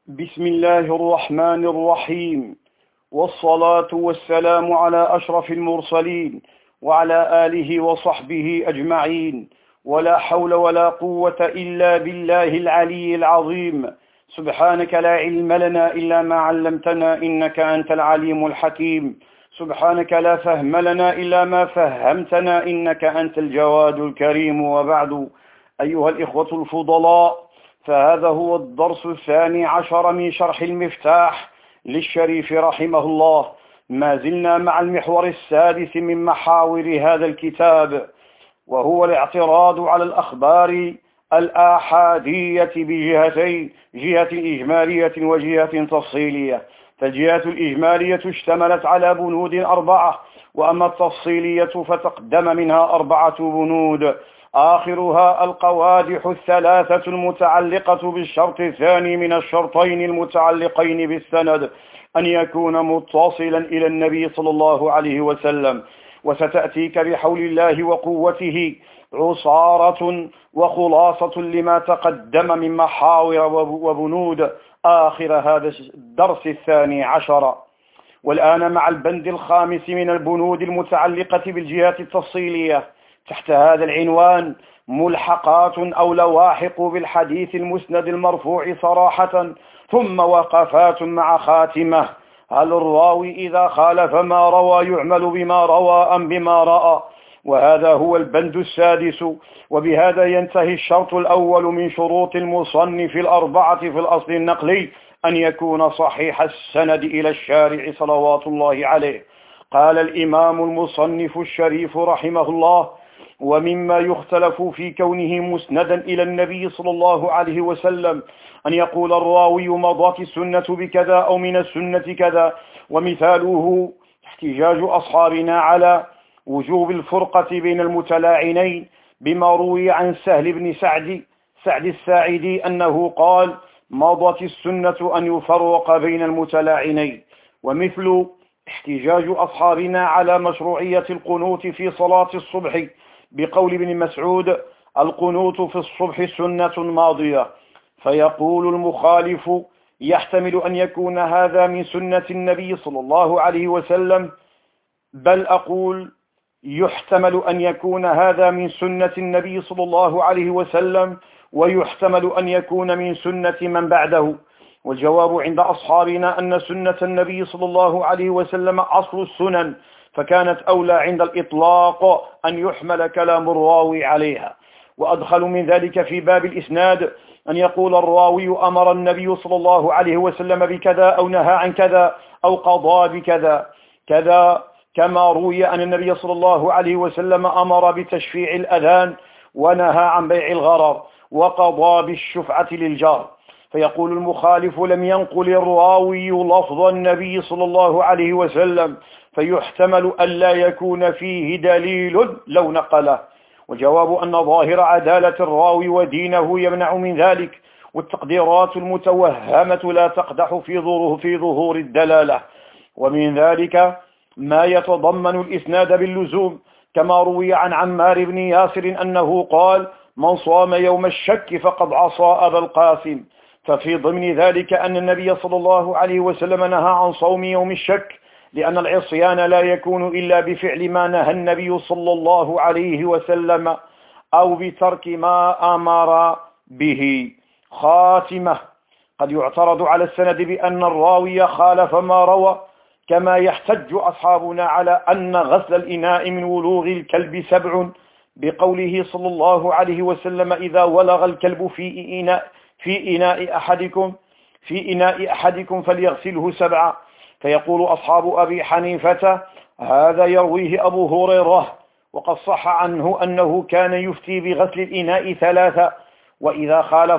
بسم الله الرحمن الرحيم، والصلاة والسلام على أشرف المرسلين وعلى آله وصحبه أجمعين، ولا حول ولا قوة إلا بالله العلي العظيم. سبحانك لا علم لنا إلا ما علمتنا إنك أنت العليم الحكيم. سبحانك لا فهم لنا إلا ما فهمتنا إنك أنت الجواد الكريم. وبعد، أيها الإخوة الفضلاء، فهذا هو الدرس 12 من شرح المفتاح للشريف رحمه الله. ما زلنا مع المحور السادس من محاور هذا الكتاب، وهو الاعتراض على الأخبار الآحادية بجهتين: جهة إجمالية وجهة تفصيلية. فالجهة الإجمالية اشتملت على بنود 4، وأما التفصيلية فتقدم منها 4 بنود، آخرها القوادح 3 المتعلقة بالشرط الثاني من الشرطين المتعلقين بالسند، أن يكون متصلا إلى النبي صلى الله عليه وسلم. وستأتيك بحول الله وقوته عصارة وخلاصة لما تقدم من محاور وبنود آخر هذا الدرس 12. والآن مع البند 5 من البنود المتعلقة بالجهات التفصيلية، تحت هذا العنوان: ملحقات أو لواحق بالحديث المسند المرفوع صراحة، ثم وقفات مع خاتمة. هل الراوي إذا خالف ما روى يعمل بما روى أم بما رأى؟ وهذا هو البند 6. وبهذا ينتهي الشرط الأول من شروط المصنف 4 في الأصل النقلي: أن يكون صحيح السند إلى الشارع صلوات الله عليه. قال الإمام المصنف الشريف رحمه الله: ومما يختلف في كونه مسندا إلى النبي صلى الله عليه وسلم أن يقول الراوي مضت السنة بكذا أو من السنة كذا. ومثاله احتجاج أصحابنا على وجوب الفرقة بين المتلاعنين بما روي عن سهل بن سعد الساعدي أنه قال: مضت السنة أن يفرق بين المتلاعنين. ومثل احتجاج أصحابنا على مشروعية القنوت في صلاة الصبح بقول ابن مسعود: القنوت في الصبح سنة ماضية. فيقول المخالف: يحتمل أن يكون هذا من سنة النبي صلى الله عليه وسلم، بل أقول يحتمل أن يكون هذا من سنة النبي صلى الله عليه وسلم، ويحتمل أن يكون من سنة من بعده. والجواب عند أصحابنا أن سنة النبي صلى الله عليه وسلم أصل السنن، فكانت أولى عند الإطلاق أن يحمل كلام الراوي عليها. وأدخل من ذلك في باب الإسناد أن يقول الراوي: أمر النبي صلى الله عليه وسلم بكذا، أو نهى عن كذا، أو قضى بكذا كذا، كما روي أن النبي صلى الله عليه وسلم أمر بتشفيع الأذان، ونهى عن بيع الغرر، وقضى بالشفعة للجار. فيقول المخالف: لم ينقل الراوي لفظ النبي صلى الله عليه وسلم، فيحتمل أن لا يكون فيه دليل لو نقله. وجواب أن ظاهر عدالة الراوي ودينه يمنع من ذلك، والتقديرات المتوهمة لا تقدح في ظهور الدلالة. ومن ذلك ما يتضمن الإسناد باللزوم، كما روي عن عمار بن ياسر أنه قال: من صام يوم الشك فقد عصى أبا القاسم. ففي ضمن ذلك أن النبي صلى الله عليه وسلم نهى عن صوم يوم الشك، لأن العصيان لا يكون إلا بفعل ما نهى النبي صلى الله عليه وسلم، أو بترك ما أمر به. خاتمة: قد يعترض على السند بأن الراوي خالف ما روى، كما يحتج أصحابنا على أن غسل الإناء من ولوغ الكلب 7 بقوله صلى الله عليه وسلم: إذا ولغ الكلب في إناء أحدكم فليغسله 7. فيقول أصحاب أبي حنيفة: هذا يرويه أبو هريرة، وقد صح عنه أنه كان يفتي بغسل الإناء 3. وإذا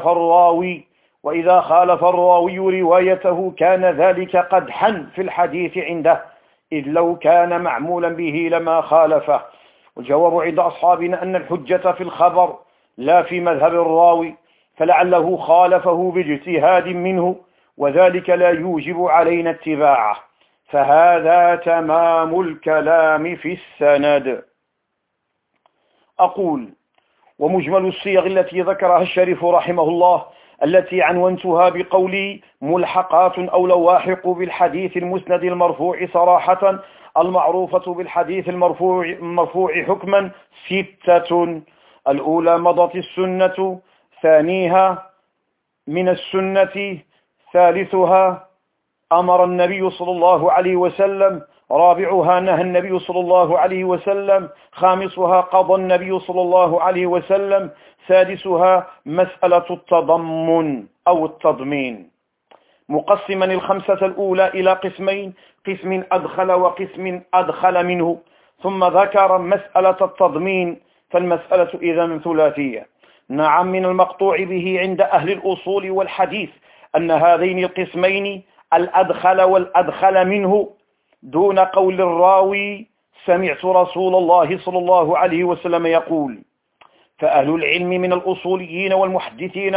خالف الراوي روايته كان ذلك قدحا في الحديث عنده، إذ لو كان معمولا به لما خالفه. والجواب عند أصحابنا أن الحجة في الخبر لا في مذهب الراوي، فلعله خالفه باجتهاد منه، وذلك لا يوجب علينا اتباعه. فهذا تمام الكلام في السند. أقول: ومجمل الصيغ التي ذكرها الشريف رحمه الله التي عنونتها بقولي ملحقات أو لواحق بالحديث المسند المرفوع صراحة المعروفة بالحديث المرفوع حكما 6. الأولى مضت السنة، ثانيها من السنة، ثالثها أمر النبي صلى الله عليه وسلم، رابعها نهى النبي صلى الله عليه وسلم، خامسها قضى النبي صلى الله عليه وسلم، سادسها مسألة التضمن أو التضمين. مقسما الخمسة الأولى إلى قسمين، قسم أدخل وقسم أدخل منه، ثم ذكر مسألة التضمين، فالمسألة إذن ثلاثية. نعم، من المقطوع به عند أهل الأصول والحديث أن هذين القسمين الأدخل والأدخل منه دون قول الراوي سمعت رسول الله صلى الله عليه وسلم يقول. فأهل العلم من الأصوليين والمحدثين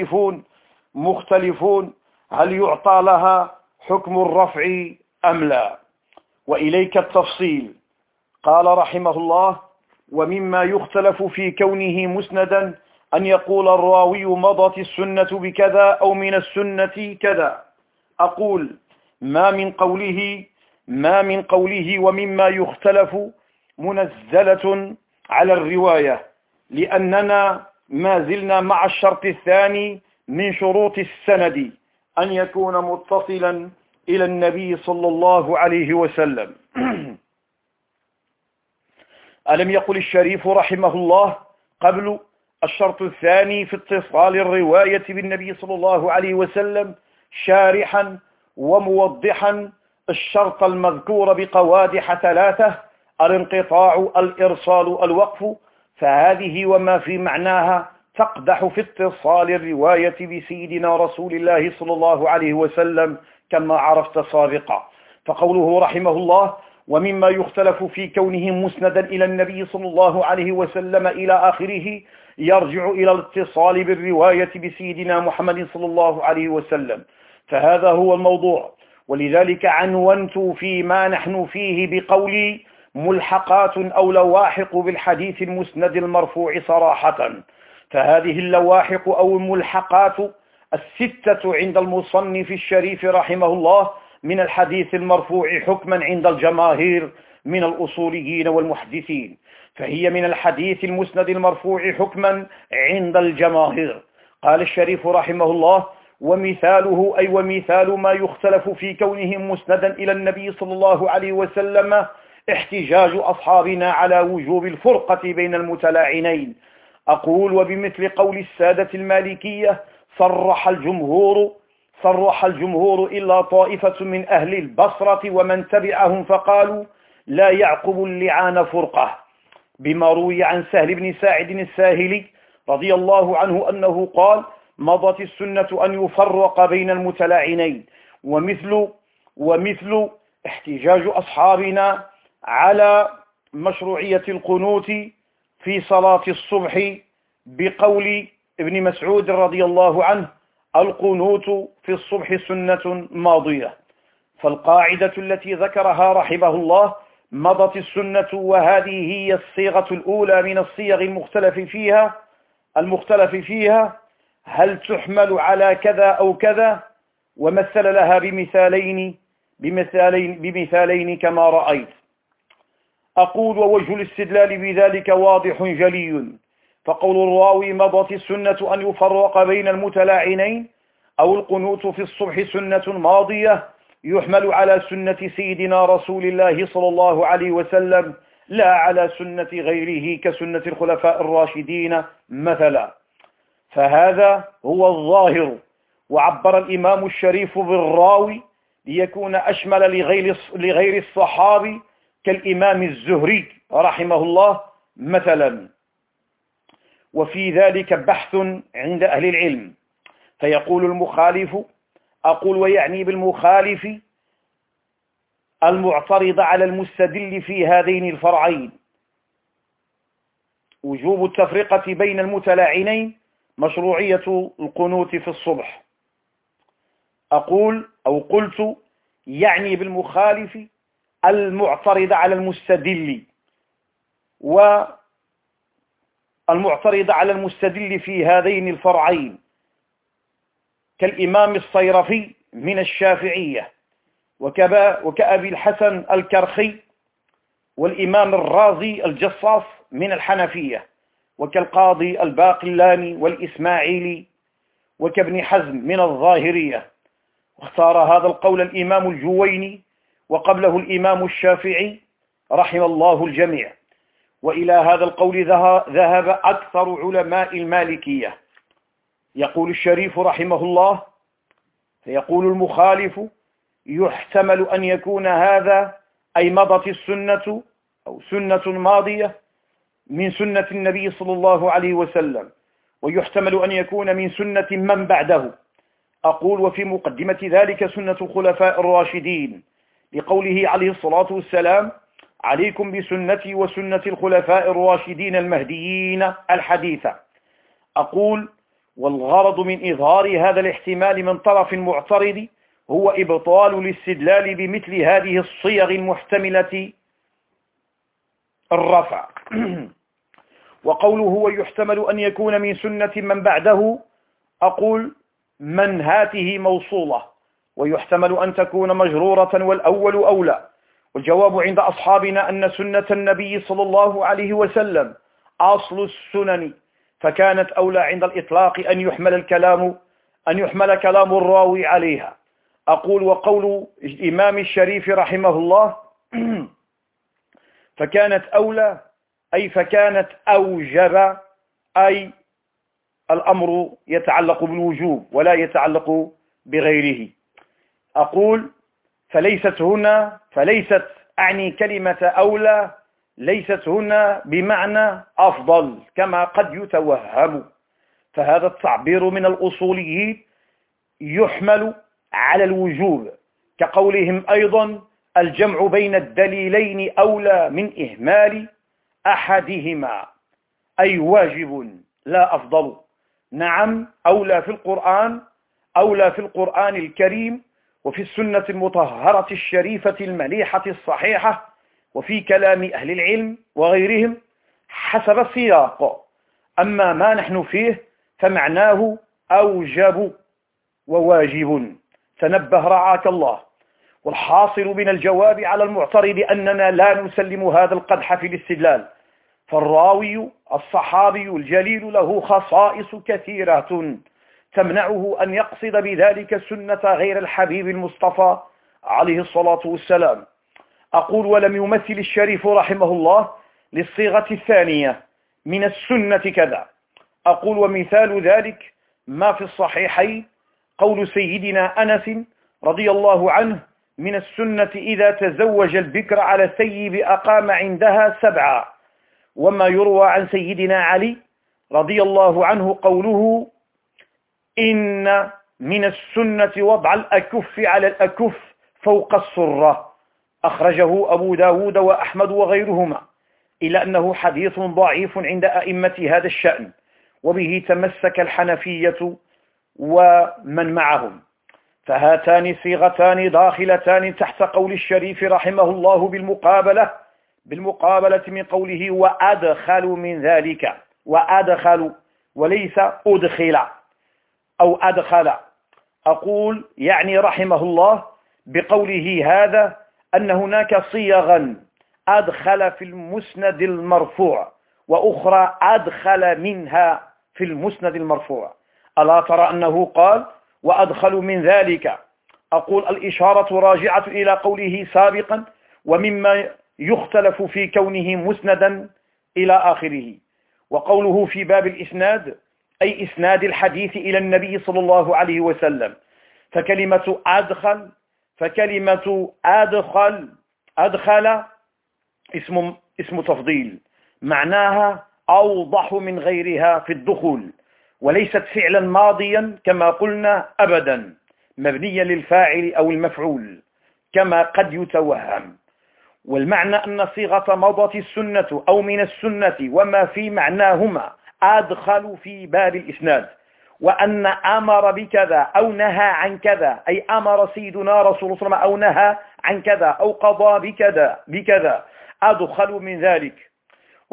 مختلفون هل يعطى لها حكم الرفع أم لا. وإليك التفصيل. قال رحمه الله: ومما يختلف في كونه مسندا أن يقول الراوي مضت السنة بكذا أو من السنة كذا. أقول ما من قوله ومما يختلف منزلة على الرواية، لأننا ما زلنا مع الشرط الثاني من شروط السند أن يكون متصلا إلى النبي صلى الله عليه وسلم. ألم يقل الشريف رحمه الله قبل: الشرط الثاني في اتصال الرواية بالنبي صلى الله عليه وسلم، شارحا وموضحا الشرط المذكور بقوادح 3: الانقطاع، الإرسال، الوقف. فهذه وما في معناها تقدح في اتصال الرواية بسيدنا رسول الله صلى الله عليه وسلم كما عرفت سابقا. فقوله رحمه الله: ومما يختلف في كونه مسندا إلى النبي صلى الله عليه وسلم إلى آخره، يرجع إلى الاتصال بالرواية بسيدنا محمد صلى الله عليه وسلم. فهذا هو الموضوع، ولذلك عنونت فيما نحن فيه بقولي ملحقات أو لواحق بالحديث المسند المرفوع صراحة. فهذه اللواحق أو الملحقات 6 عند المصنف الشريف رحمه الله من الحديث المرفوع حكما عند الجماهير من الأصوليين والمحدثين، فهي من الحديث المسند المرفوع حكما عند الجماهير. قال الشريف رحمه الله: ومثاله أي ومثال ما يختلف في كونه مسندا إلى النبي صلى الله عليه وسلم احتجاج أصحابنا على وجوب الفرقة بين المتلاعنين. أقول: وبمثل قول السادة المالكية صرح الجمهور إلا طائفة من أهل البصرة ومن تبعهم فقالوا لا يعقب اللعان فرقة، بما روي عن سهل بن ساعد الساهلي رضي الله عنه أنه قال: مضت السنة أن يفرق بين المتلاعنين. ومثل احتجاج أصحابنا على مشروعية القنوت في صلاة الصبح بقول ابن مسعود رضي الله عنه: القنوت في الصبح سنة ماضية. فالقاعدة التي ذكرها رحمه الله: مضت السنة، وهذه هي الصيغة الأولى من الصيغ المختلف فيها هل تحمل على كذا أو كذا، ومثل لها بمثالين كما رأيت. أقول: ووجه الاستدلال بذلك واضح جلي. فقول الراوي مضت السنة أن يفرق بين المتلاعنين أو القنوت في الصبح سنة ماضية يحمل على سنة سيدنا رسول الله صلى الله عليه وسلم، لا على سنة غيره كسنة الخلفاء الراشدين مثلا. فهذا هو الظاهر. وعبر الإمام الشريف بالراوي ليكون أشمل لغير الصحابي كالإمام الزهري رحمه الله مثلا. وفي ذلك بحث عند أهل العلم. فيقول المخالف، أقول ويعني بالمخالف المعترض على المستدل في هذين الفرعين: وجوب التفرقة بين المتلاعنين، مشروعية القنوت في الصبح. أقول أو قلت يعني بالمخالف المعترض على المستدل، والمعترض على المستدل في هذين الفرعين كالإمام الصيرفي من الشافعية، وكأبي الحسن الكرخي، والإمام الرازي الجصاص من الحنفية، وكالقاضي الباقلاني والإسماعيلي، وكابن حزم من الظاهرية. واختار هذا القول الإمام الجويني، وقبله الإمام الشافعي رحم الله الجميع. وإلى هذا القول ذهب أكثر علماء المالكية. يقول الشريف رحمه الله: فيقول المخالف: يحتمل أن يكون هذا أي مضت السنة أو سنة ماضية من سنة النبي صلى الله عليه وسلم، ويحتمل أن يكون من سنة من بعده. أقول: وفي مقدمة ذلك سنة الخلفاء الراشدين، لقوله عليه الصلاة والسلام: عليكم بسنتي وسنة الخلفاء الراشدين المهديين الحديثة. أقول: والغرض من إظهار هذا الاحتمال من طرف معترض هو إبطال الاستدلال بمثل هذه الصيغ المحتملة الرفع. وقوله ويحتمل أن يكون من سنة من بعده، أقول: من هاته موصولة، ويحتمل أن تكون مجرورة، والأول أولى. والجواب عند أصحابنا أن سنة النبي صلى الله عليه وسلم أصل السنن، فكانت أولى عند الإطلاق أن يحمل كلام الراوي عليها. أقول: وقول الإمام الشريف رحمه الله فكانت أولى أي فكانت أوجب، أي الأمر يتعلق بالوجوب ولا يتعلق بغيره. أقول: فليست أعني كلمة أولى ليست هنا بمعنى أفضل كما قد يتوهم، فهذا التعبير من الأصوليين يحمل على الوجوب، كقولهم أيضا: الجمع بين الدليلين أولى من إهمال أحدهما، أي واجب لا أفضل. نعم، أولى في القرآن الكريم، وفي السنة المطهرة الشريفة المليحة الصحيحة، وفي كلام أهل العلم وغيرهم حسب السياق. أما ما نحن فيه فمعناه أوجب وواجب. تنبه رعاك الله. والحاصل من الجواب على المعترض أننا لا نسلم هذا القدح في الاستدلال، فالراوي الصحابي الجليل له خصائص كثيرة تمنعه أن يقصد بذلك سنة غير الحبيب المصطفى عليه الصلاة والسلام. أقول: ولم يمثل الشريف رحمه الله للصيغة الثانية من السنة كذا. أقول: ومثال ذلك ما في الصحيحين قول سيدنا أنس رضي الله عنه: من السنة إذا تزوج البكر على الثيب أقام عندها 7. وما يروى عن سيدنا علي رضي الله عنه قوله: إن من السنة وضع الأكف على الأكف فوق السرة، أخرجه أبو داود وأحمد وغيرهما، إلا أنه حديث ضعيف عند أئمة هذا الشأن، وبه تمسك الحنفية ومن معهم. فهاتان صيغتان داخلتان تحت قول الشريف رحمه الله بالمقابلة من قوله وأدخل من ذلك، وأدخل وليس أدخل أو أدخل. أقول: يعني رحمه الله بقوله هذا أن هناك صيغا أدخل في المسند المرفوع، وأخرى أدخل منها في المسند المرفوع. ألا ترى أنه قال وأدخل من ذلك؟ أقول: الإشارة راجعة إلى قوله سابقا ومما يختلف في كونه مسندا إلى آخره. وقوله في باب الإسناد أي إسناد الحديث إلى النبي صلى الله عليه وسلم. فكلمة أدخل اسم تفضيل، معناها أوضح من غيرها في الدخول، وليست فعلا ماضيا كما قلنا أبدا مبنيا للفاعل أو المفعول كما قد يتوهم. والمعنى أن صيغة مضت السنة أو من السنة وما في معناهما أدخل في باب الإسناد، وأن أمر بكذا أو نهى عن كذا، أي أمر سيدنا رسول الله صلى الله عليه وسلم أو نهى عن كذا أو قضى بكذا أدخل من ذلك.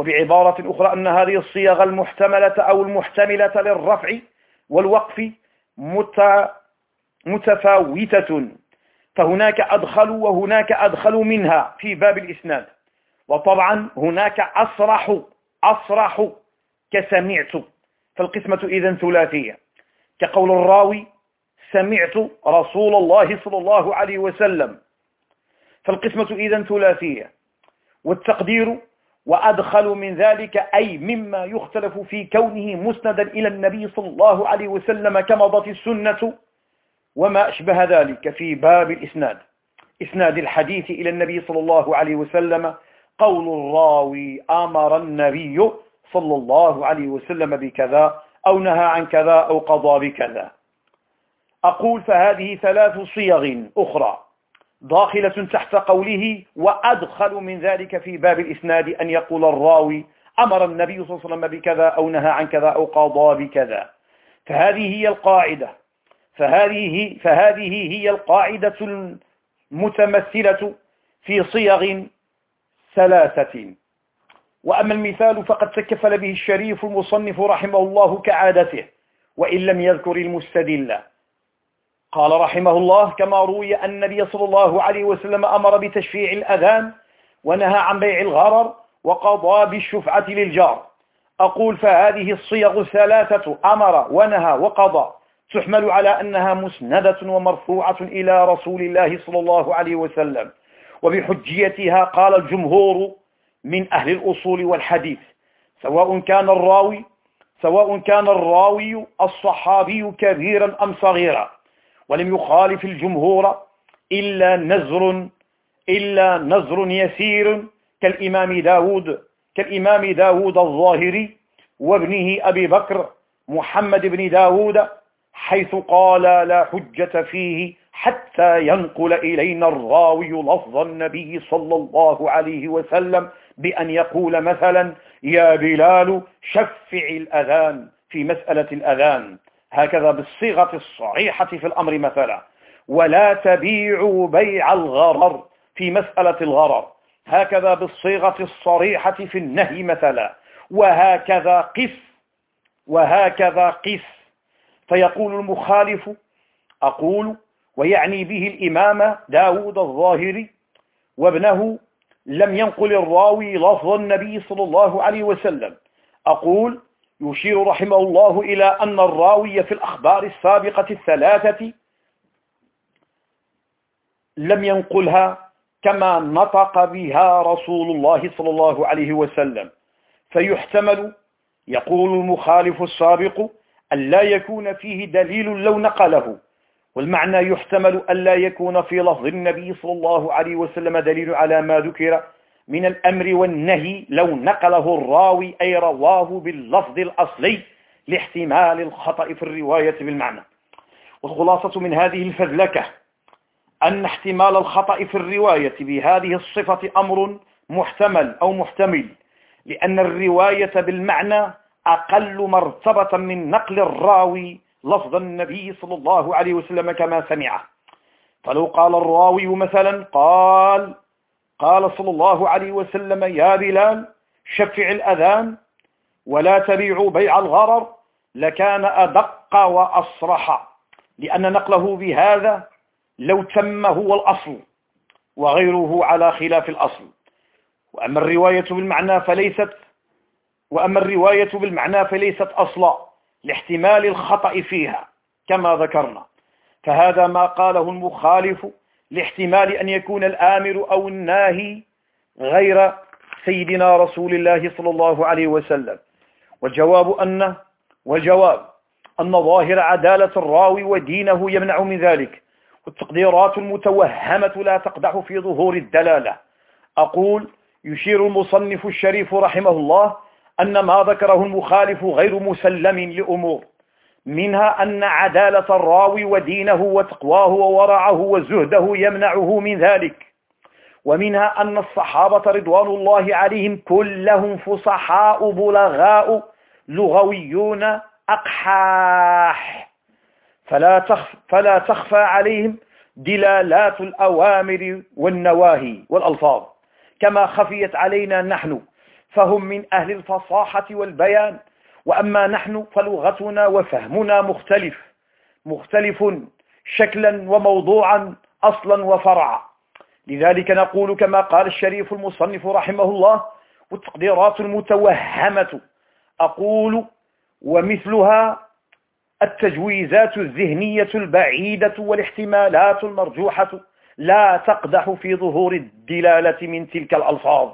وبعبارة أخرى أن هذه الصيغ المحتملة أو المحتملة للرفع والوقف متفاوتة، فهناك أدخل وهناك أدخل منها في باب الإسناد. وطبعا هناك أصرح كسمعت، فالقسمة إذن ثلاثية، كقول الراوي سمعت رسول الله صلى الله عليه وسلم، فالقسمة إذن ثلاثية. والتقدير وأدخل من ذلك أي مما يختلف في كونه مسندا إلى النبي صلى الله عليه وسلم كمضت السنة وما أشبه ذلك في باب الإسناد، إسناد الحديث إلى النبي صلى الله عليه وسلم، قول الراوي أمر النبي صلى الله عليه وسلم بكذا أو نهى عن كذا أو قضى بكذا. أقول فهذه ثلاث صيغ أخرى داخلة تحت قوله وأدخل من ذلك في باب الإسناد أن يقول الراوي أمر النبي صلى الله عليه وسلم بكذا أو نهى عن كذا أو قضى بكذا. فهذه هي القاعدة، فهذه هي القاعدة المتمثلة في صيغ ثلاثة. وأما المثال فقد تكفل به الشريف المصنف رحمه الله كعادته وإن لم يذكر المستدل. قال رحمه الله كما روي أن النبي صلى الله عليه وسلم أمر بتشفيع الأذان ونهى عن بيع الغرر وقضى بالشفعة للجار. أقول فهذه الصيغ الثلاثة أمر ونهى وقضى تحمل على أنها مسندة ومرفوعة إلى رسول الله صلى الله عليه وسلم، وبحجيتها قال الجمهور من أهل الأصول والحديث سواء كان الراوي الصحابي كبيرا أم صغيرا، ولم يخالف الجمهور إلا نزر يسير كالإمام داود الظاهري وابنه أبي بكر محمد بن داود، حيث قال لا حجة فيه حتى ينقل إلينا الراوي لفظ النبي صلى الله عليه وسلم بأن يقول مثلا يا بلال شفع الأذان في مسألة الأذان، هكذا بالصيغة الصحيحة في الأمر مثلا، ولا تبيعوا بيع الغرر في مسألة الغرر، هكذا بالصيغة الصريحة في النهي مثلا، وهكذا قس. فيقول المخالف أقول ويعني به الإمام داود الظاهري وابنه لم ينقل الراوي لفظ النبي صلى الله عليه وسلم. أقول يشير رحمه الله إلى أن الراوي في الأخبار السابقة الثلاثة لم ينقلها كما نطق بها رسول الله صلى الله عليه وسلم، فيحتمل يقول المخالف السابق أن لا يكون فيه دليل لو نقله، والمعنى يحتمل أن لا يكون في لفظ النبي صلى الله عليه وسلم دليل على ما ذكر من الأمر والنهي لو نقله الراوي أي رواه باللفظ الأصلي لاحتمال الخطأ في الرواية بالمعنى. والخلاصة من هذه الفذلكة أن احتمال الخطأ في الرواية بهذه الصفة أمر محتمل، لأن الرواية بالمعنى أقل مرتبة من نقل الراوي لفظ النبي صلى الله عليه وسلم كما سمعه. فلو قال الراوي مثلا قال صلى الله عليه وسلم يا بلال شفع الأذان ولا تبيعوا بيع الغرر لكان أدق وأصرح، لأن نقله بهذا لو تم هو الأصل وغيره على خلاف الأصل. وأما الرواية بالمعنى فليست أصلا لاحتمال الخطأ فيها كما ذكرنا، فهذا ما قاله المخالف لاحتمال أن يكون الآمر أو الناهي غير سيدنا رسول الله صلى الله عليه وسلم. والجواب أن ظاهر عدالة الراوي ودينه يمنع من ذلك، والتقديرات المتوهمة لا تقدح في ظهور الدلالة. أقول يشير المصنف الشريف رحمه الله أن ما ذكره المخالف غير مسلم لأمور، منها أن عدالة الراوي ودينه وتقواه وورعه وزهده يمنعه من ذلك، ومنها أن الصحابة رضوان الله عليهم كلهم فصحاء بلغاء لغويون أقحاح، فلا تخفى عليهم دلالات الأوامر والنواهي والألفاظ كما خفيت علينا نحن، فهم من أهل الفصاحة والبيان، وأما نحن فلغتنا وفهمنا مختلف شكلا وموضوعا أصلا وفرعا. لذلك نقول كما قال الشريف المصنف رحمه الله: والتقديرات المتوهمة، أقول ومثلها التجويزات الذهنية البعيدة والاحتمالات المرجوحة لا تقدح في ظهور الدلالة من تلك الألفاظ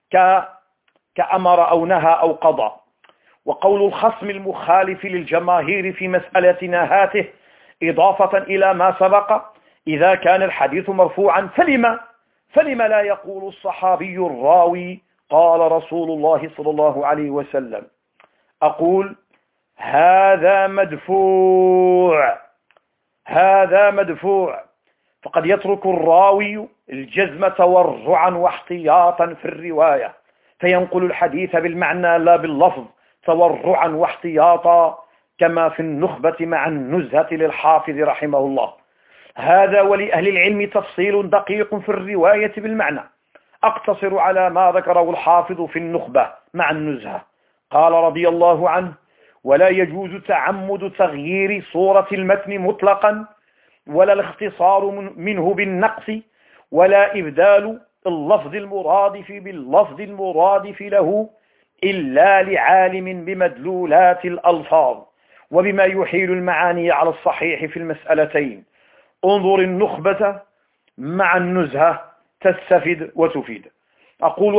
كأمر أو نهى أو قضى. وقول الخصم المخالف للجماهير في مسألتنا هاته إضافة إلى ما سبق: إذا كان الحديث مرفوعا فلما لا يقول الصحابي الراوي قال رسول الله صلى الله عليه وسلم؟ أقول: هذا مدفوع، فقد يترك الراوي الجزم تورعا واحتياطا في الرواية، فينقل الحديث بالمعنى لا باللفظ تورعا واحتياطا، كما في النخبة مع النزهة للحافظ رحمه الله. هذا ولأهل العلم تفصيل دقيق في الرواية بالمعنى، أقتصر على ما ذكره الحافظ في النخبة مع النزهة. قال رضي الله عنه: ولا يجوز تعمد تغيير صورة المتن مطلقا، ولا الاختصار منه بالنقص، ولا إبدال اللفظ المرادف باللفظ المرادف له، إلا لعالم بمدلولات الألفاظ وبما يحيل المعاني على الصحيح في المسألتين. انظر النخبة مع النزهة تستفد وتفيد. أقول: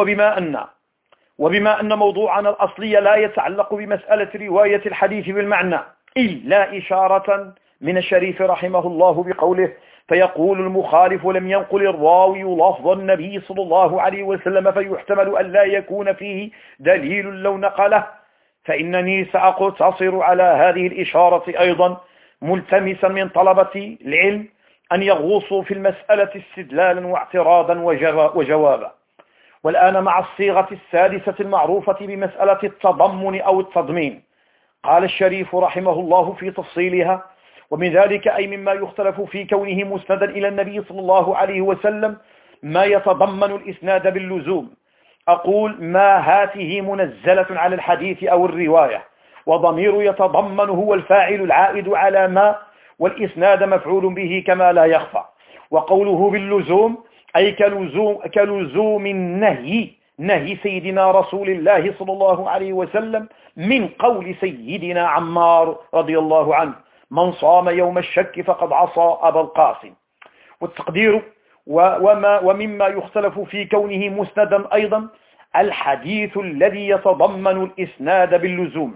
وبما أن موضوعنا الأصلي لا يتعلق بمسألة رواية الحديث بالمعنى، إلا إشارة من الشريف رحمه الله بقوله: فيقول المخالف: لم ينقل الراوي لفظ النبي صلى الله عليه وسلم، فيحتمل أن لا يكون فيه دليل لو نقله. فإنني سأقتصر على هذه الإشارة أيضا، ملتمسا من طلبة العلم أن يغوصوا في المسألة استدلالا واعتراضا وجوابا. والآن مع الصيغة السادسة المعروفة بمسألة التضمن أو التضمين. قال الشريف رحمه الله في تفصيلها: ومن ذلك أي مما يختلف في كونه مسندا إلى النبي صلى الله عليه وسلم ما يتضمن الإسناد باللزوم. أقول: ما هاته منزلة على الحديث أو الرواية، وضمير يتضمن هو الفاعل العائد على ما، والإسناد مفعول به كما لا يخفى. وقوله باللزوم أي كلزوم نهي سيدنا رسول الله صلى الله عليه وسلم من قول سيدنا عمار رضي الله عنه: من صام يوم الشك فقد عصى أبا القاسم. والتقدير ومما يختلف في كونه مسندا أيضا الحديث الذي يتضمن الإسناد باللزوم.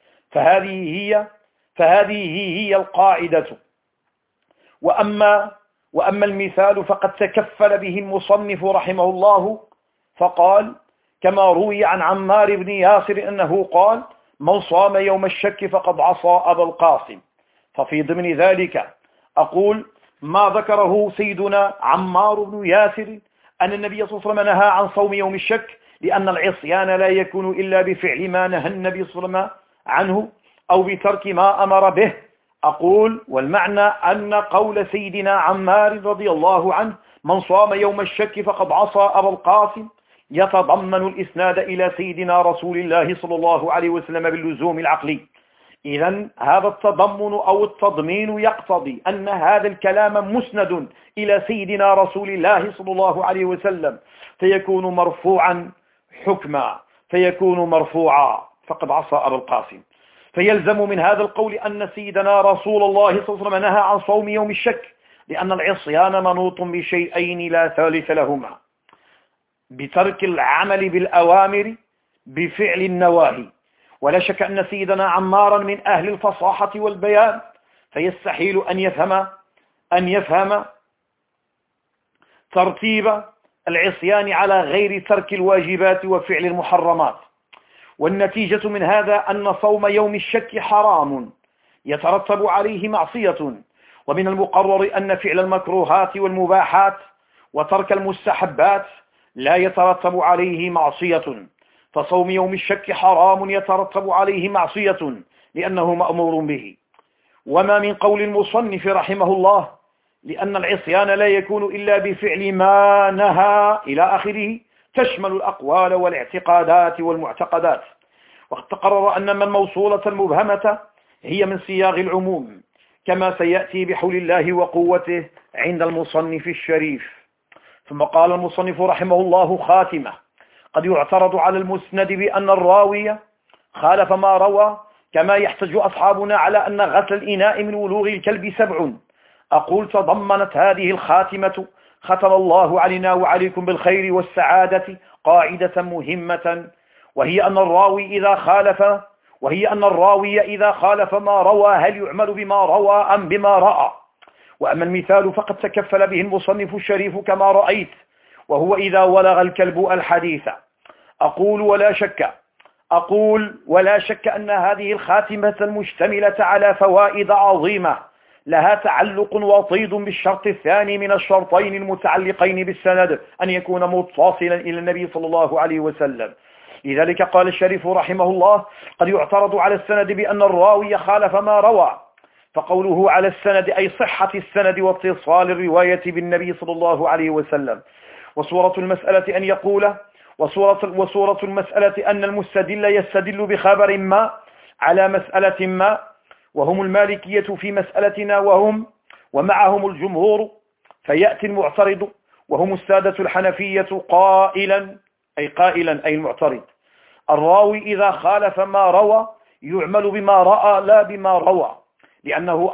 فهذه هي القاعدة. وأما المثال فقد تكفل به المصنف رحمه الله، فقال: كما روي عن عمار بن ياسر أنه قال: من صام يوم الشك فقد عصى أبا القاسم. ففي ضمن ذلك أقول: ما ذكره سيدنا عمار بن ياسر أن النبي صلى الله عليه وسلم نهى عن صوم يوم الشك، لأن العصيان لا يكون إلا بفعل ما نهى النبي صلى الله عليه وسلم عنه أو بترك ما أمر به. أقول: والمعنى أن قول سيدنا عمار رضي الله عنه: من صام يوم الشك فقد عصى أبا القاسم، يتضمن الإسناد إلى سيدنا رسول الله صلى الله عليه وسلم باللزوم العقلي. إذن هذا التضمن أو التضمين يقتضي أن هذا الكلام مسند إلى سيدنا رسول الله صلى الله عليه وسلم، فيكون مرفوعا حكما، فيكون مرفوعا فقد عصى أبا القاسم. فيلزم من هذا القول أن سيدنا رسول الله صلى الله عليه وسلم نهى عن صوم يوم الشك، لأن العصيان منوط بشيئين لا ثالث لهما: بترك العمل بالأوامر بفعل النواهي. ولا شك أن سيدنا عمارا من أهل الفصاحة والبيان، فيستحيل أن يفهم ترتيب العصيان على غير ترك الواجبات وفعل المحرمات. والنتيجة من هذا أن صوم يوم الشك حرام يترتب عليه معصية، ومن المقرر أن فعل المكروهات والمباحات وترك المستحبات لا يترتب عليه معصية، فصوم يوم الشك حرام يترتب عليه معصية لأنه مأمور به. وما من قول المصنف رحمه الله لأن العصيان لا يكون إلا بفعل ما نهى إلى آخره تشمل الأقوال والاعتقادات والمعتقدات. وقد تقرر أن من موصولة المبهمة هي من صياغ العموم، كما سيأتي بحول الله وقوته عند المصنف الشريف. ثم قال المصنف رحمه الله خاتمة: قد يعترض على المسند بأن الراوي خالف ما روى، كما يحتج أصحابنا على أن غسل الإناء من ولوغ الكلب 7. أقول: تضمنت هذه الخاتمة ختم الله علينا وعليكم بالخير والسعادة قاعدة مهمة، وهي أن الراوي إذا خالف ما روى هل يعمل بما روى أم بما رأى؟ وأما المثال فقد تكفل به المصنف الشريف كما رأيت، وهو إذا ولغ الكلب الحديث. أقول ولا شك أن هذه الخاتمة المشتملة على فوائد عظيمة لها تعلق وطيد بالشرط الثاني من الشرطين المتعلقين بالسند، أن يكون متصلا إلى النبي صلى الله عليه وسلم. لذلك قال الشريف رحمه الله: قد يعترض على السند بأن الراوي خالف ما روى، فقوله على السند أي صحة السند واتصال الرواية بالنبي صلى الله عليه وسلم. وصورة المسألة أن يقول وصورة المسألة أن المستدل يستدل بخبر ما على مسألة ما، وهم المالكية في مسألتنا ومعهم الجمهور، فيأتي المعترض وهم السادة الحنفية قائلا أي المعترض: الراوي إذا خالف ما روى يعمل بما رأى لا بما روى، لأنه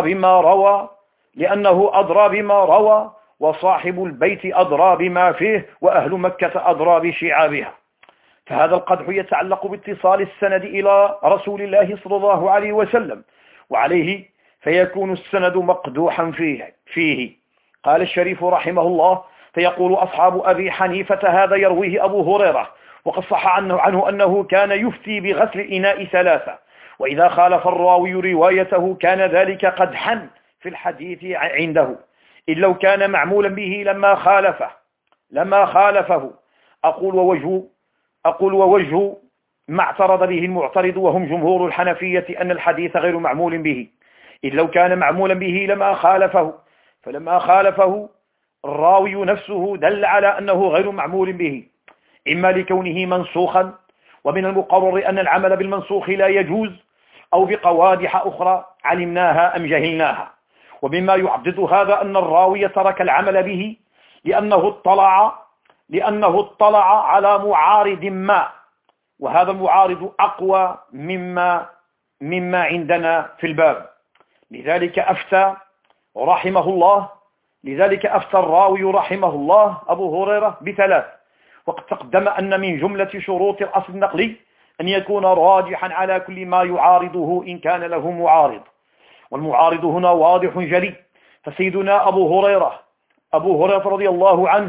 أدرى بما روى، وصاحب البيت أدرى بما فيه، وأهل مكة أدرى بشعابها. فهذا القدح يتعلق باتصال السند إلى رسول الله صلى الله عليه وسلم، وعليه فيكون السند مقدوحا فيه. قال الشريف رحمه الله: فيقول أصحاب أبي حنيفة هذا يرويه أبو هريرة، وقد صح عنه أنه كان يفتي بغسل الإناء 3، وإذا خالف الراوي روايته كان ذلك قدحا في الحديث عنده، إن لو كان معمولا به لما خالفه. أقول ووجه ما اعترض به المعترض وهم جمهور الحنفية أن الحديث غير معمول به، إن لو كان معمولا به لما خالفه، فلما خالفه الراوي نفسه دل على أنه غير معمول به، إما لكونه منسوخا، ومن المقرر أن العمل بالمنسوخ لا يجوز، أو بقوادح أخرى علمناها أم جهلناها. ومما يعضد هذا أن الراوي ترك العمل به لأنه اطلع على معارض ما، وهذا المعارض أقوى مما عندنا في الباب. لذلك أفتى الراوي رحمه الله أبو هريرة ب3، وقد تقدم أن من جملة شروط الأصل النقلي أن يكون راجحا على كل ما يعارضه إن كان له معارض، والمعارض هنا واضح جلي. فسيدنا أبو هريرة رضي الله عنه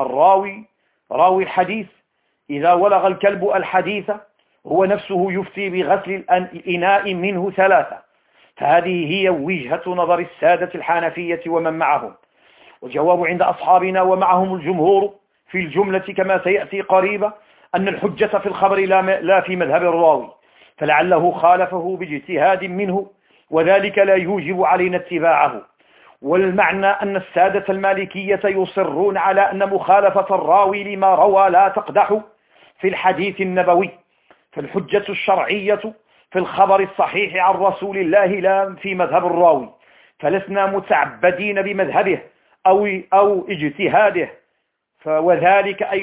راوي الحديث إذا ولغ الكلب الحديث هو نفسه يفتي بغسل الإناء منه 3، فهذه هي وجهة نظر السادة الحنفية ومن معهم. والجواب عند أصحابنا ومعهم الجمهور في الجملة كما سيأتي قريبا أن الحجة في الخبر لا في مذهب الراوي، فلعله خالفه باجتهاد منه، وذلك لا يوجب علينا اتباعه. والمعنى أن السادة المالكية يصرون على أن مخالفة الراوي لما روى لا تقدح في الحديث النبوي، فالحجة الشرعية في الخبر الصحيح عن رسول الله لا في مذهب الراوي، فلسنا متعبدين بمذهبه أو اجتهاده، وذلك أي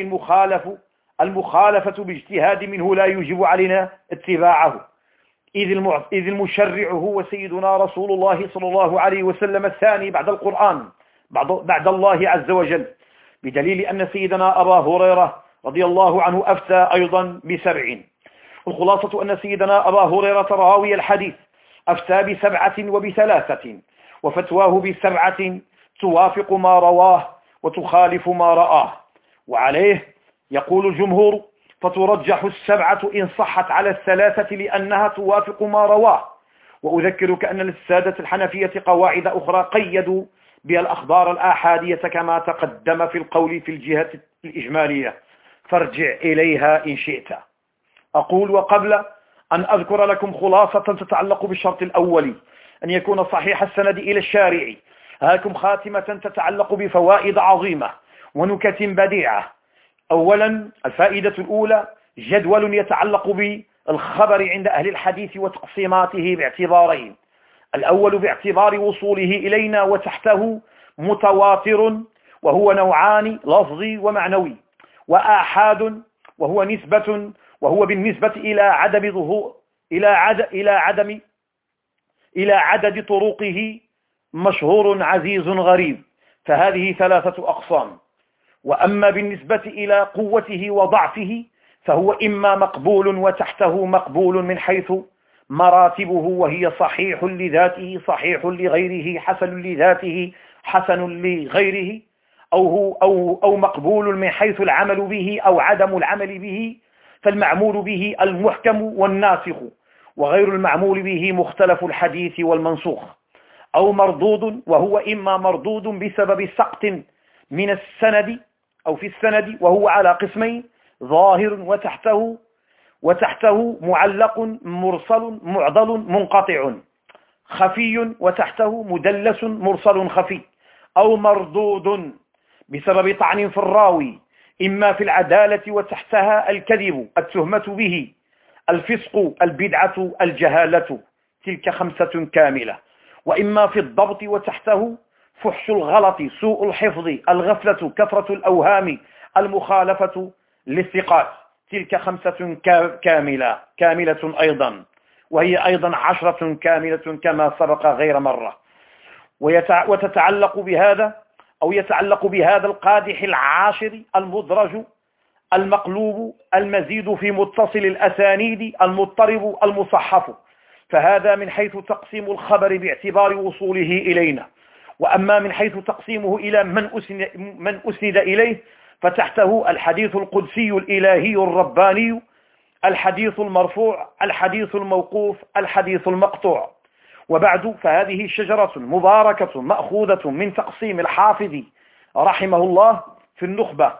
المخالفة باجتهاد منه لا يجب علينا اتباعه، إذ المشرع هو سيدنا رسول الله صلى الله عليه وسلم الثاني بعد القرآن بعد الله عز وجل، بدليل أن سيدنا أبا هريرة رضي الله عنه أفتى أيضا ب7. الخلاصة أن سيدنا أبا هريرة راوي الحديث أفتى ب7 وب3، وفتواه ب7 توافق ما رواه وتخالف ما رآه، وعليه يقول الجمهور فترجح 7 إن صحت على 3 لأنها توافق ما رواه. وأذكرك أن للسادة الحنفية قواعد أخرى قيدوا بها الأخبار الآحادية كما تقدم في القول في الجهة الإجمالية، فارجع إليها إن شئت. أقول وقبل أن أذكر لكم خلاصة تتعلق بالشرط الأول أن يكون صحيح السند إلى الشارع، هاكم خاتمة تتعلق بفوائد عظيمة ونكت بديعة. أولا الفائدة الأولى جدول يتعلق بالخبر عند أهل الحديث وتقسيماته باعتبارين: الأول باعتبار وصوله إلينا وتحته متواتر وهو نوعان لفظي ومعنوي، وآحاد وهو نسبة وهو بالنسبة إلى عدم ظهور إلى عدد طرقه مشهور عزيز غريب، فهذه ثلاثة أقسام. وأما بالنسبة إلى قوته وضعفه فهو إما مقبول وتحته مقبول من حيث مراتبه، وهي صحيح لذاته صحيح لغيره حسن لذاته حسن لغيره، أو مقبول من حيث العمل به أو عدم العمل به، فالمعمول به المحكم والناسخ، وغير المعمول به مختلف الحديث والمنسوخ. أو مردود، وهو إما مردود بسبب سقط من السند أو في السند، وهو على قسمين: ظاهر وتحته معلق مرسل معضل منقطع، خفي وتحته مدلس مرسل خفي. أو مردود بسبب طعن في الراوي، إما في العدالة وتحتها الكذب التهمة به، الفسق البدعة الجهالة، تلك 5 كاملة. وإما في الضبط وتحته فحش الغلط سوء الحفظ الغفلة كثرة الأوهام المخالفة للثقات، تلك 5 كاملة أيضا، وهي أيضا 10 كاملة كما سبق غير مرة. وتتعلق بهذا أو يتعلق بهذا القادح العاشر المدرج المقلوب المزيد في متصل الأسانيد المضطرب المصحف، فهذا من حيث تقسيم الخبر باعتبار وصوله إلينا. وأما من حيث تقسيمه إلى من أسند إليه فتحته الحديث القدسي الإلهي الرباني، الحديث المرفوع، الحديث الموقوف، الحديث المقطوع. وبعد فهذه شجرة مباركة مأخوذة من تقسيم الحافظ رحمه الله في النخبة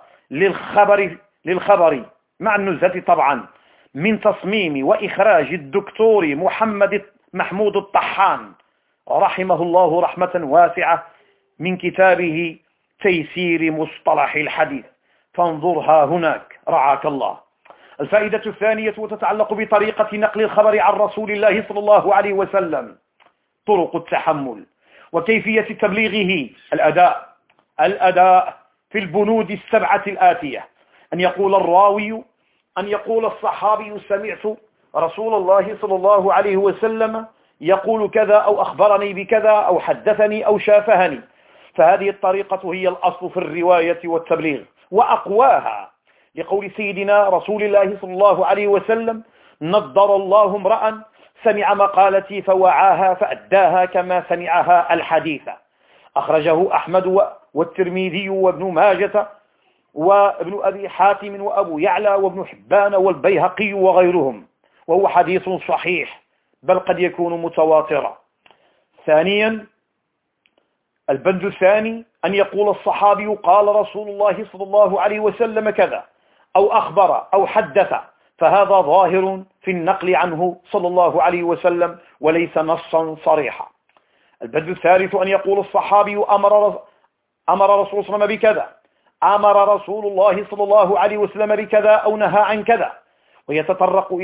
للخبر مع النزهة طبعا، من تصميم وإخراج الدكتور محمود الطحان رحمه الله رحمة واسعة من كتابه تيسير مصطلح الحديث، فانظرها هناك رعاك الله. الفائدة الثانية وتتعلق بطريقة نقل الخبر عن رسول الله صلى الله عليه وسلم، طرق التحمل وكيفية تبليغه. الأداء في البنود 7 الآتية: أن يقول الراوي، أن يقول الصحابي سمعت رسول الله صلى الله عليه وسلم يقول كذا، أو أخبرني بكذا، أو حدثني، أو شافهني. فهذه الطريقة هي الأصل في الرواية والتبليغ وأقواها، لقول سيدنا رسول الله صلى الله عليه وسلم: نضر الله امرأ سمع مقالتي فوعاها فأداها كما سمعها الحديث. أخرجه أحمد والترمذي وابن ماجة وابن أبي حاتم وأبو يعلى وابن حبان والبيهقي وغيرهم، وهو حديث صحيح بل قد يكون متواترا. ثانيا البند الثاني: أن يقول الصحابي قال رسول الله صلى الله عليه وسلم كذا، أو أخبر أو حدث، فهذا ظاهر في النقل عنه صلى الله عليه وسلم وليس نصا صريحا. البند الثالث: أن يقول الصحابي أمر رسول الله صلى الله عليه وسلم بكذا، أمر رسول الله صلى الله عليه وسلم بكذا، أو نهى عن كذا. ويتطرق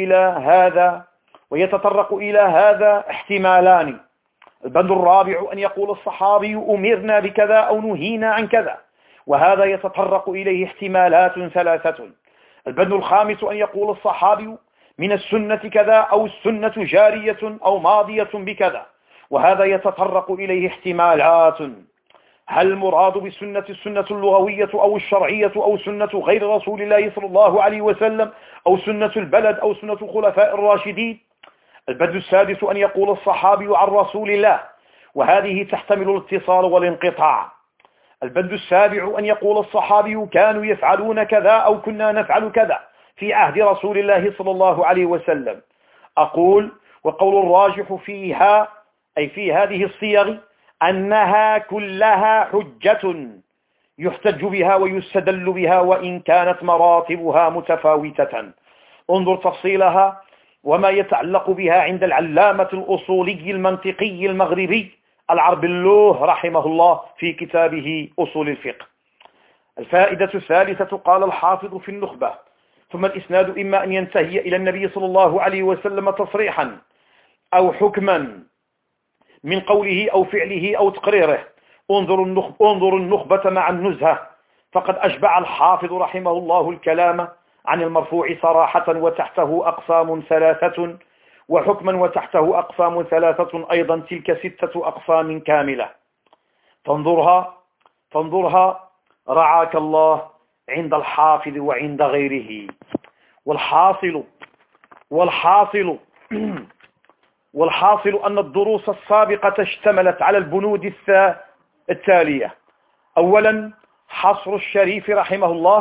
إلى هذا احتمالان. البند الرابع: أن يقول الصحابي أمرنا بكذا أو نهينا عن كذا، وهذا يتطرق إليه احتمالات 3. البند الخامس: أن يقول الصحابي من السنة كذا، أو السنة جارية أو ماضية بكذا، وهذا يتطرق إليه احتمالات. هل المراد بالسنة السنة اللغوية أو الشرعية، أو سنة غير رسول الله صلى الله عليه وسلم، أو سنة البلد، أو سنة الخلفاء الراشدين؟ البند السادس: أن يقول الصحابي عن رسول الله، وهذه تحتمل الاتصال والانقطاع. البند السابع: أن يقول الصحابي كانوا يفعلون كذا، أو كنا نفعل كذا في عهد رسول الله صلى الله عليه وسلم. أقول: وقول الراجح فيها أي في هذه الصيغ أنها كلها حجة يحتج بها ويستدل بها، وإن كانت مراتبها متفاوتة. انظر تفصيلها وما يتعلق بها عند العلامة الأصولي المنطقي المغربي العربلوه رحمه الله في كتابه أصول الفقه. الفائدة الثالثة: قال الحافظ في النخبة: ثم الإسناد إما أن ينتهي إلى النبي صلى الله عليه وسلم تصريحا أو حكما من قوله أو فعله أو تقريره. انظر النخبة مع النزهة، فقد أشبع الحافظ رحمه الله الكلام عن المرفوع صراحة وتحته أقسام ثلاثة، وحكما وتحته أقسام ثلاثة أيضا، تلك 6 أقسام كاملة. فانظرها رعاك الله عند الحافظ وعند غيره. والحاصل أن الدروس السابقة اشتملت على البنود التالية. أولا، حصر الشريف رحمه الله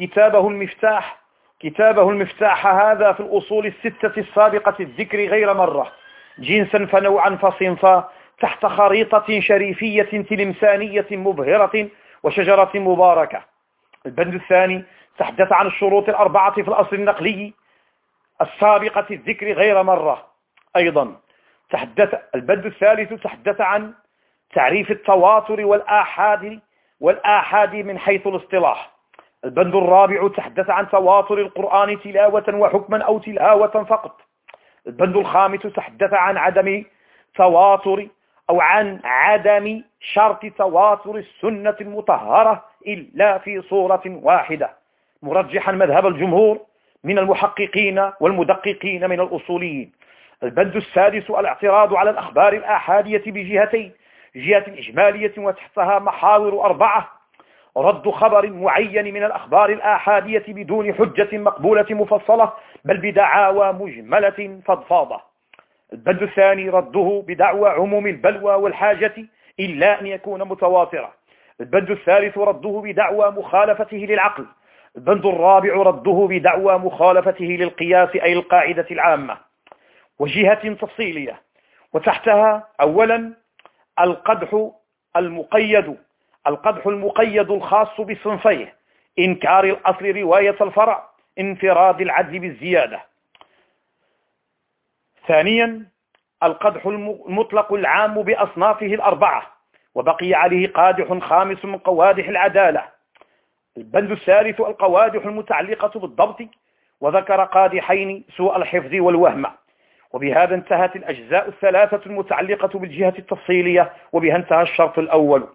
كتابه المفتاح هذا في الأصول ال6 السابقة الذكر غير مرة، جنسا فنوعا فصنفا، تحت خريطة شريفية تلمسانية مبهرة وشجرة مباركة. البند الثاني تحدث عن الشروط ال4 في الأصل النقلي السابقة الذكر غير مرة أيضا. البند الثالث تحدث عن تعريف التواتر والآحاد من حيث الاصطلاح. البند الرابع تحدث عن تواتر القرآن تلاوة وحكما أو تلاوة فقط. البند الخامس تحدث عن عدم شرط تواتر السنة المطهرة إلا في صورة واحدة، مرجحا مذهب الجمهور من المحققين والمدققين من الأصوليين. البند السادس الاعتراض على الأخبار الآحادية بجهتين، جهة إجمالية وتحتها محاور 4، رد خبر معين من الأخبار الآحادية بدون حجة مقبولة مفصلة، بل بدعاوى مجملة فضفاضة. البند الثاني رده بدعوى عموم البلوى والحاجة إلا أن يكون متواترة. البند الثالث رده بدعوى مخالفته للعقل. البند الرابع رده بدعوى مخالفته للقياس أي القاعدة العامة. وجهة تفصيلية وتحتها أولا القدح المقيد الخاص بصنفيه: إنكار الأصل رواية الفرع، انفراد العدل بالزيادة. ثانيا القدح المطلق العام بأصنافه ال4، وبقي عليه قادح خامس من قوادح العدالة. البند الثالث القوادح المتعلقة بالضبط، وذكر قادحين: سوء الحفظ والوهم. وبهذا انتهت الأجزاء ال3 المتعلقة بالجهة التفصيلية، وبها انتهى الشرط الأول.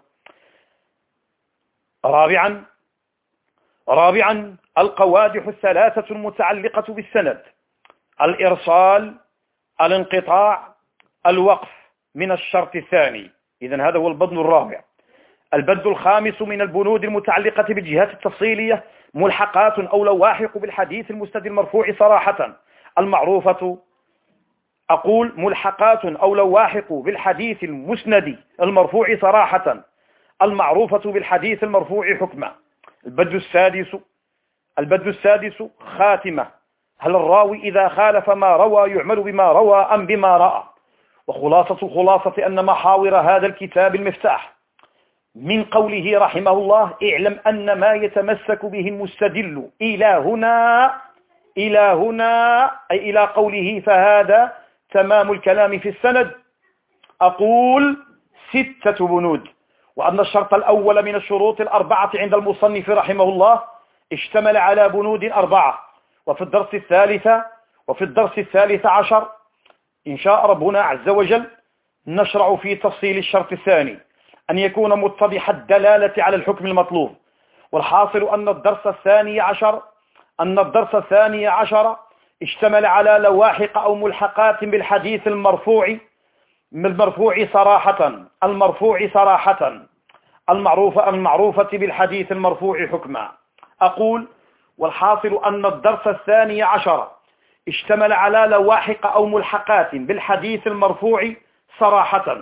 رابعا القوادح ال3 المتعلقة بالسند: الإرسال، الانقطاع، الوقف من الشرط الثاني. إذن هذا هو البند الرابع. البند الخامس من البنود المتعلقة بالجهات التفصيلية: ملحقات أو لواحق بالحديث المسند المرفوع صراحة المعروفة. أقول ملحقات أو لواحق بالحديث المسند المرفوع صراحة المعروفة بالحديث المرفوع حكما. البند السادس خاتمة: هل الراوي إذا خالف ما روى يعمل بما روى أم بما رأى؟ وخلاصة أن محاور هذا الكتاب المفتاح من قوله رحمه الله: اعلم أن ما يتمسك به المستدل إلى هنا أي إلى قوله فهذا تمام الكلام في السند. أقول 6 بنود، وأن الشرط الأول من الشروط ال4 عند المصنف رحمه الله اشتمل على بنود 4. وفي الدرس الثالث عشر إن شاء ربنا عز وجل نشرع في تفصيل الشرط الثاني، أن يكون متضح الدلالة على الحكم المطلوب. والحاصل أن الدرس الثاني عشر اشتمل على لواحق أو ملحقات بالحديث المرفوع صراحة المعروفة بالحديث المرفوع حكما. أقول والحاصل أن الدرس الثاني عشر اشتمل على لواحق أو ملحقات بالحديث المرفوع صراحة،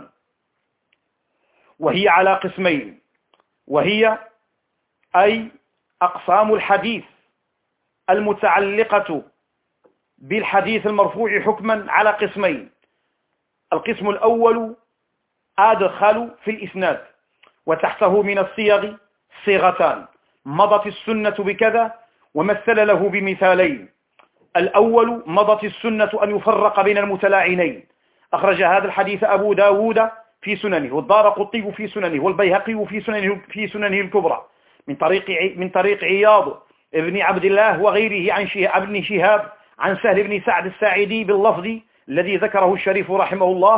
وهي على قسمين، وهي أي أقسام الحديث المتعلقة بالحديث المرفوع حكما على قسمين. القسم الأول أدخل في الإسناد، وتحته من الصيغ صيغتان: مضت السنة بكذا، ومثل له بمثالين. الأول: مضت السنة أن يفرق بين المتلاعنين. أخرج هذا الحديث أبو داود في سننه، والدارقطني في سننه، والبيهقي في سننه الكبرى من طريق عياض ابن عبد الله وغيره عن ابن شهاب عن سهل بن سعد الساعدي باللفظ الذي ذكره الشريف رحمه الله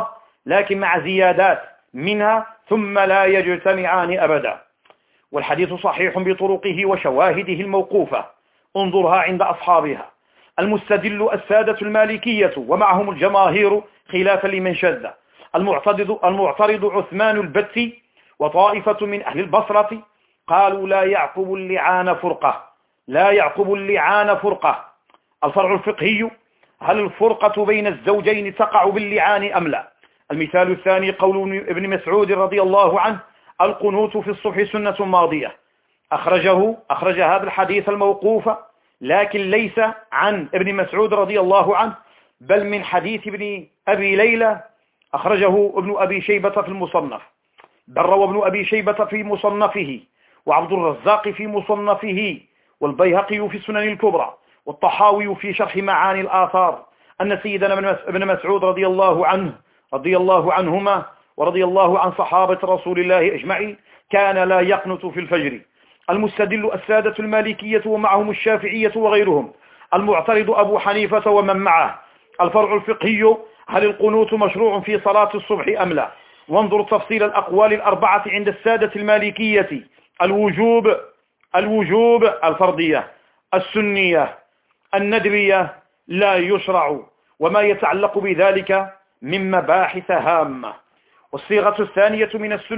لكن مع زيادات منها ثم لا يجتمعان أبدا. والحديث صحيح بطرقه وشواهده الموقوفة، انظرها عند أصحابها. المستدل السادة المالكية ومعهم الجماهير خلافا لمن شذ. المعترض عثمان البتي وطائفة من أهل البصرة قالوا لا يعقب اللعان فرقة، لا يعقب اللعان فرقة. الفرع الفقهي: هل الفرقة بين الزوجين تقع باللعان أم لا؟ المثال الثاني قول ابن مسعود رضي الله عنه: القنوت في الصبح سنة ماضية. أخرج هذا الحديث الموقوف، لكن ليس عن ابن مسعود رضي الله عنه، بل من حديث ابن أبي ليلى أخرجه ابن أبي شيبة في المصنف، بل روى ابن أبي شيبة في مصنفه، وعبد الرزاق في مصنفه، والبيهقي في السنن الكبرى، والطحاوي في شرح معاني الآثار، أن سيدنا ابن مسعود رضي الله عنهما ورضي الله عن صحابة رسول الله أجمعين كان لا يقنت في الفجر. المستدل السادة المالكية ومعهم الشافعية وغيرهم. المعترض أبو حنيفة ومن معه. الفرع الفقهي: هل القنوت مشروع في صلاة الصبح أم لا؟ وانظر تفصيل الأقوال الأربعة عند السادة المالكية: الوجوب الفرضية، السنية، الندبية، لا يشرع، وما يتعلق بذلك من مباحث هامة. والصيغة الثانية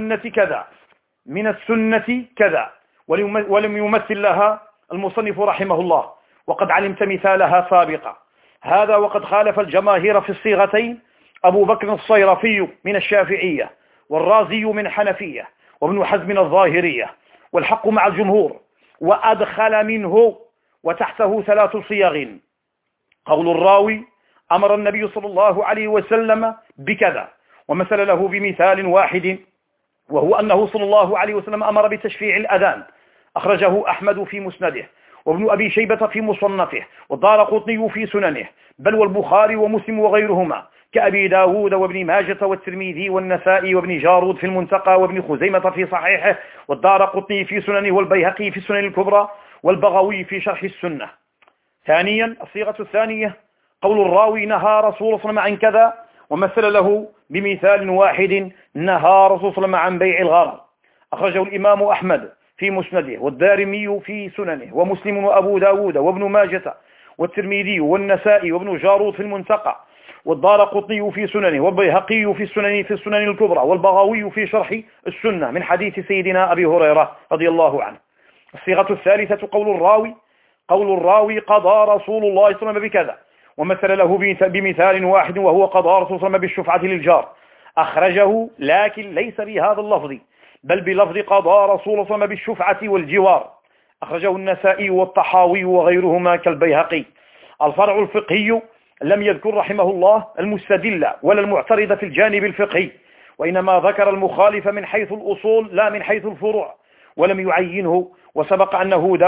من السنة كذا ولم يمثل لها المصنف رحمه الله، وقد علمت مثالها سابقا. هذا وقد خالف الجماهير في الصيغتين أبو بكر الصيرفي من الشافعية، والرازي من الحنفية، وابن حزم الظاهرية، والحق مع الجمهور. وأدخل منه وتحته 3 صيغ. قول الراوي: أمر النبي صلى الله عليه وسلم بكذا، ومثل له بمثال واحد، وهو أنه صلى الله عليه وسلم أمر بتشفيع الأذان. أخرجه أحمد في مسنده، وابن أبي شيبة في مصنفه، والدارقطني في سننه، بل والبخاري ومسلم وغيرهما كأبي داود وابن ماجة والترمذي والنسائي وابن جارود في المنتقى، وابن خزيمة في صحيحه، والدارقطني في سننه، والبيهقي في السنن الكبرى، والبغوي في شرح السنة. ثانيا، الصيغة الثانية: قول الراوي: نهى رسول الله صلى الله عليه وسلم عن كذا، ومثل له بمثال واحد: نهى رسول الله صلى الله عليه وسلم عن بيع الغرر. أخرجه الإمام أحمد في مسنده، والدارمي في سننه، ومسلم وأبو داود وابن ماجة والترمذي والنسائي وابن جارود في المنتقى، والدارقطني في سننه، والبيهقي في السنن الكبرى، والبغوي في شرح السنة من حديث سيدنا أبي هريرة رضي الله عنه. الصيغة الثالثة: قول الراوي: قضى رسول الله صلى الله عليه وسلم بكذا، ومثل له بمثال واحد، وهو قضى رسول الله صلى الله عليه وسلم بالشفعة للجار. أخرجه، لكن ليس بهذا اللفظ، بل بلفظ قضى رسول الله صلى الله عليه وسلم بالشفعة والجوار. أخرجه النسائي والطحاوي وغيرهما كالبيهقي. الفرع الفقهي: لم يذكر رحمه الله المستدل ولا المعترض في الجانب الفقهي، وإنما ذكر المخالف من حيث الأصول لا من حيث الفروع، ولم يعينه. وسبق أنه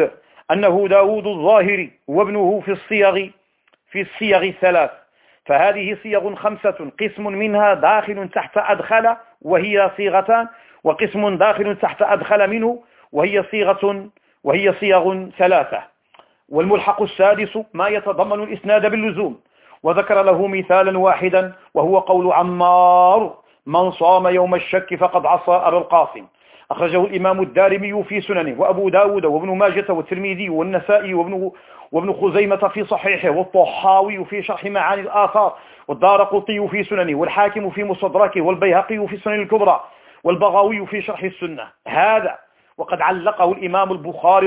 داود الظاهري وابنه في الصيغ 3، فهذه صيغ 5، قسم منها داخل تحت أدخل وهي صيغتان، وقسم داخل تحت أدخل منه وهي صيغ 3. والملحق السادس: ما يتضمن الإسناد باللزوم، وذكر له مثالا واحدا، وهو قول عمار: من صام يوم الشك فقد عصى أبا القاسم. أخرجه الإمام الدارمي في سننه، وأبو داود وابن ماجة والترمذي والنسائي وابن خزيمة في صحيحه، والطحاوي في شرح معاني الآثار، والدارقطني في سننه، والحاكم في مستدركه، والبيهقي في السنن الكبرى، والبغوي في شرح السنة. هذا وقد علقه الإمام البخاري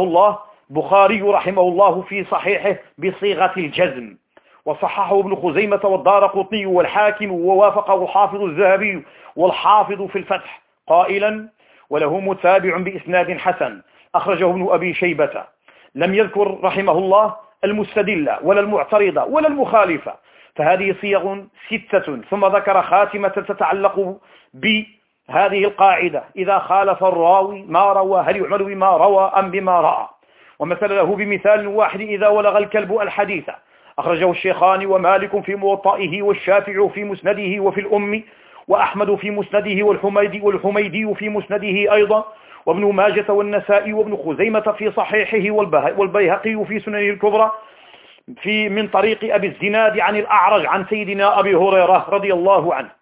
رحمه الله في صحيحه بصيغة الجزم، وصححه ابن خزيمة والدارقطني والحاكم، ووافقه الحافظ الذهبي والحافظ في الفتح قائلا: وله متابع بإسناد حسن. أخرجه ابن أبي شيبة. لم يذكر رحمه الله المستدل ولا المعترض ولا المخالف، فهذه صيغ 6. ثم ذكر خاتمة تتعلق بهذه القاعدة: إذا خالف الراوي ما روى هل يعمل بما روى أم بما رأى؟ ومثل له بمثال واحد: إذا ولغ الكلب الحديث. أخرجه الشيخان ومالك في موطئه، والشافعي في مسنده وفي الأم، وأحمد في مسنده، والحميدي في مسنده أيضا، وابن ماجة والنسائي وابن خزيمة في صحيحه، والبيهقي في سننه الكبرى من طريق أبي الزناد عن الأعرج عن سيدنا أبي هريرة رضي الله عنه.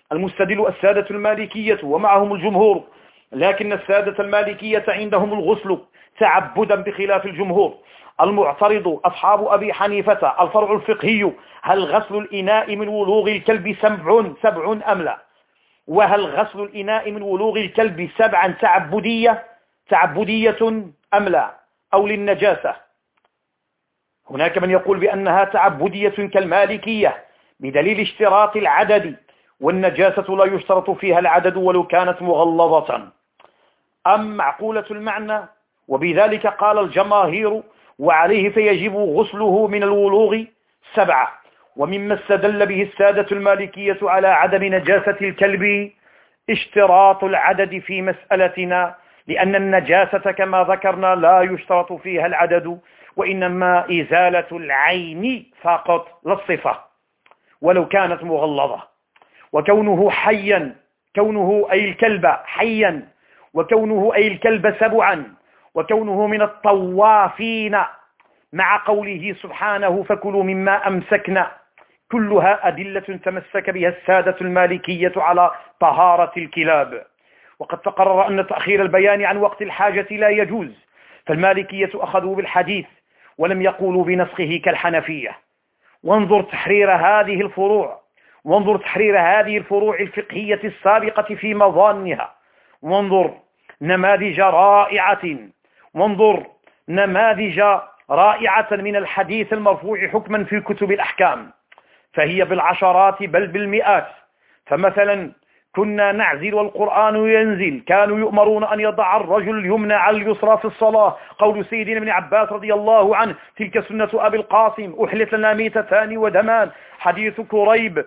المستدل السادة المالكية ومعهم الجمهور، لكن السادة المالكية عندهم الغسل تعبدا بخلاف الجمهور. المعترض أصحاب أبي حنيفة الفرع الفقهي: هل غسل الإناء من ولوغ الكلب سبع أم لا؟ وهل غسل الإناء من ولوغ الكلب سبعا تعبدية أم لا، أو للنجاسة؟ هناك من يقول بأنها تعبدية كالمالكية بدليل اشتراط العدد، والنجاسة لا يشترط فيها العدد ولو كانت مغلظة. أم معقولة المعنى؟ وبذلك قال الجماهير، وعليه فيجب غسله من الولوغ 7. ومما استدل به السادة المالكية على عدم نجاسة الكلب اشتراط العدد في مسألتنا، لأن النجاسة كما ذكرنا لا يشترط فيها العدد، وإنما إزالة العين فقط لا الصفة ولو كانت مغلظة. وكونه حيا، كونه أي الكلب حيا، وكونه أي الكلب سبعا، وكونه من الطوافين، مع قوله سبحانه فكلوا مما أمسكنا، كلها أدلة تمسك بها السادة المالكية على طهارة الكلاب. وقد تقرر أن تأخير البيان عن وقت الحاجة لا يجوز، فالمالكية أخذوا بالحديث ولم يقولوا بنسخه كالحنفية. وانظر تحرير هذه الفروع الفقهية السابقة في مظانها، وانظر نماذج رائعة من الحديث المرفوع حكما في كتب الأحكام، فهي بالعشرات بل بالمئات. فمثلا كنا نعزل والقرآن ينزل، كانوا يؤمرون أن يضع الرجل اليمنى على اليسرى في الصلاة، قول سيدنا ابن عباس رضي الله عنه تلك سنة أبي القاسم، أحلت لنا ميتتان ودمان. حديث كريب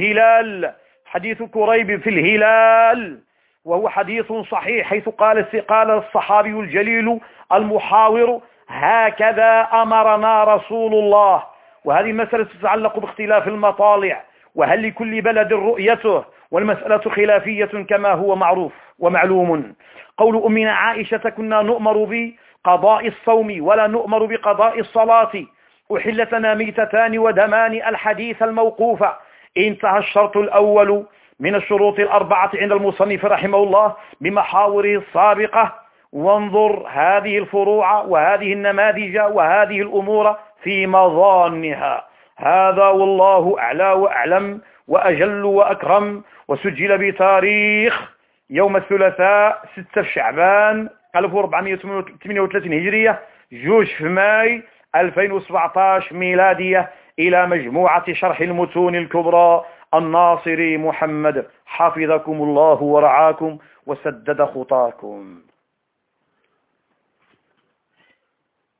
في الهلال وهو حديث صحيح، حيث قال الصحابي الجليل المحاور: هكذا أمرنا رسول الله. وهذه مسألة تتعلق باختلاف المطالع، وهل لكل بلد رؤيته، والمسألة خلافية كما هو معروف ومعلوم. قول أمنا عائشة: كنا نؤمر بقضاء الصوم ولا نؤمر بقضاء الصلاة، أحلت لنا ميتتان ودمان، الحديث الموقوف. انتهى الشرط الأول من الشروط الأربعة عند المصنف رحمه الله بمحاوره السابقة. وانظر هذه الفروع وهذه النماذج وهذه الأمور في مظانها. هذا والله أعلى وأعلم وأجل وأكرم. وسجل بتاريخ يوم الثلاثاء 6 شعبان 1438 هجرية، 2 ماي 2017 ميلادية، إلى مجموعة شرح المتون الكبرى الناصري محمد، حفظكم الله ورعاكم وسدد خطاكم.